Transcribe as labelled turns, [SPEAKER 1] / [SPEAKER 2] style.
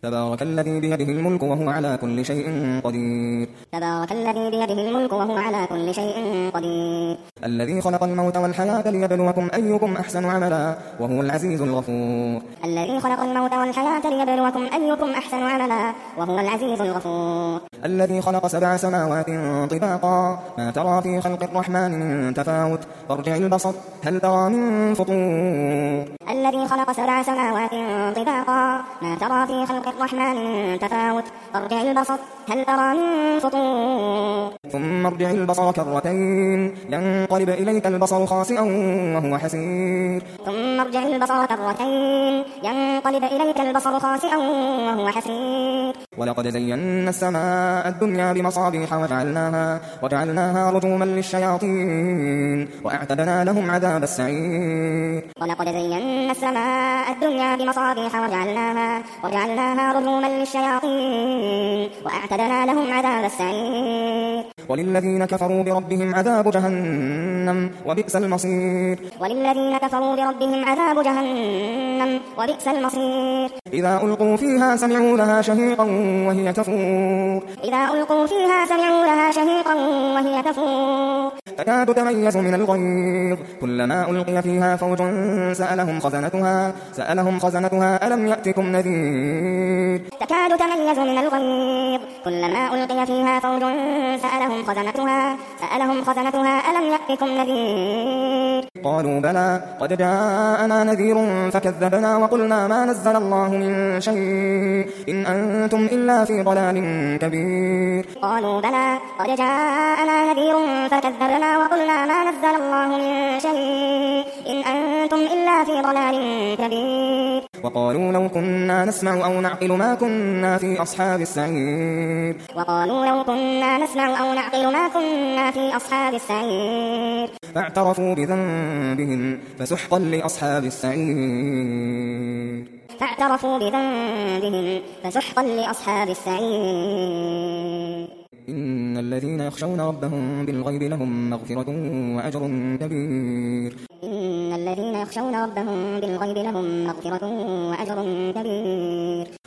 [SPEAKER 1] تبارك الذي بيده الملك وهو على كل شيء قدير.
[SPEAKER 2] تبارك الذي بيده الملك وهو على كل شيء قدير.
[SPEAKER 1] الذي خلق الموت والحياة ليبلوكم أيكم أحسن عملا وهو العزيز الغفور.
[SPEAKER 2] الذي خلق الموت والحياة ليبلوكم أيكم أحسن عملا وهو العزيز الغفور.
[SPEAKER 1] الذي خلق 7 سماوات طباقا ما ترى في خلق الرحمن من تفاوت فارجع البصر هل ترى من فطور.
[SPEAKER 2] الذي خلق 7 سماوات طباقا ما ترى في خلق الرحمن من تفاوت فارجع البصر هل ترى من فطور.
[SPEAKER 1] ثم ارجع البصر كرتين ينقلب إليك البصر خاسئا وهو حسير.
[SPEAKER 2] ثم ارجع البصر كرتين ينقلب إليك البصر خاسئا وهو حسير.
[SPEAKER 1] ولقد زينا السماء الدنيا بمصابيح وجعلناها رجوما للشياطين وأعتدنا لهم عذاب السعير.
[SPEAKER 2] ولقد زينا السماء الدنيا بمصابيح وجعلناها رجوما للشياطين وأعتدنا لهم عذاب السعير.
[SPEAKER 1] وللذين كفروا بربهم عذاب جهنم وبئس المصير.
[SPEAKER 2] وللذين كفروا بربهم عذاب جهنم وبئس المصير.
[SPEAKER 1] إذا ألقوا فيها سمعوا لها شهيقا وهي تفور.
[SPEAKER 2] إذا ألقوا فيها سمعوا لها شهيقا وهي تفور.
[SPEAKER 1] تكاد تميز من الغيظ كلما ألقي فيها فوج سألهم خزنتها ألم يأتكم نذير.
[SPEAKER 2] تكاد تميز من الغيظ كلما ألقي فيها فوج سألهم خزنتها ألم يأتكم نذير.
[SPEAKER 1] قالوا بلى قد جاءنا نذير فكذبنا وقلنا ما نزل الله من شيء إن أنتم إلا في ضلال كبير.
[SPEAKER 2] قالوا بلى قد جاءنا نذير فكذبنا وقلنا ما نزل الله من شيء إن أنتم إلا في ضلال كبير.
[SPEAKER 1] وقالوا لو كنا نسمع أو نعقل ما كنا في أصحاب السعير.
[SPEAKER 2] وقالوا لو كنا نسمع أو نعقل ما كنا في أصحاب السعير.
[SPEAKER 1] فاعترفوا بذنبهم فسحقا لأصحاب السعير.
[SPEAKER 2] فاعترفوا بذنبهم فسحقا لأصحاب السعير.
[SPEAKER 1] إن الذين يخشون ربهم بالغيب لهم مغفرة وأجر كبير.
[SPEAKER 2] إن الذين يخشون ربهم بالغيب لهم مغفرة وأجر كبير.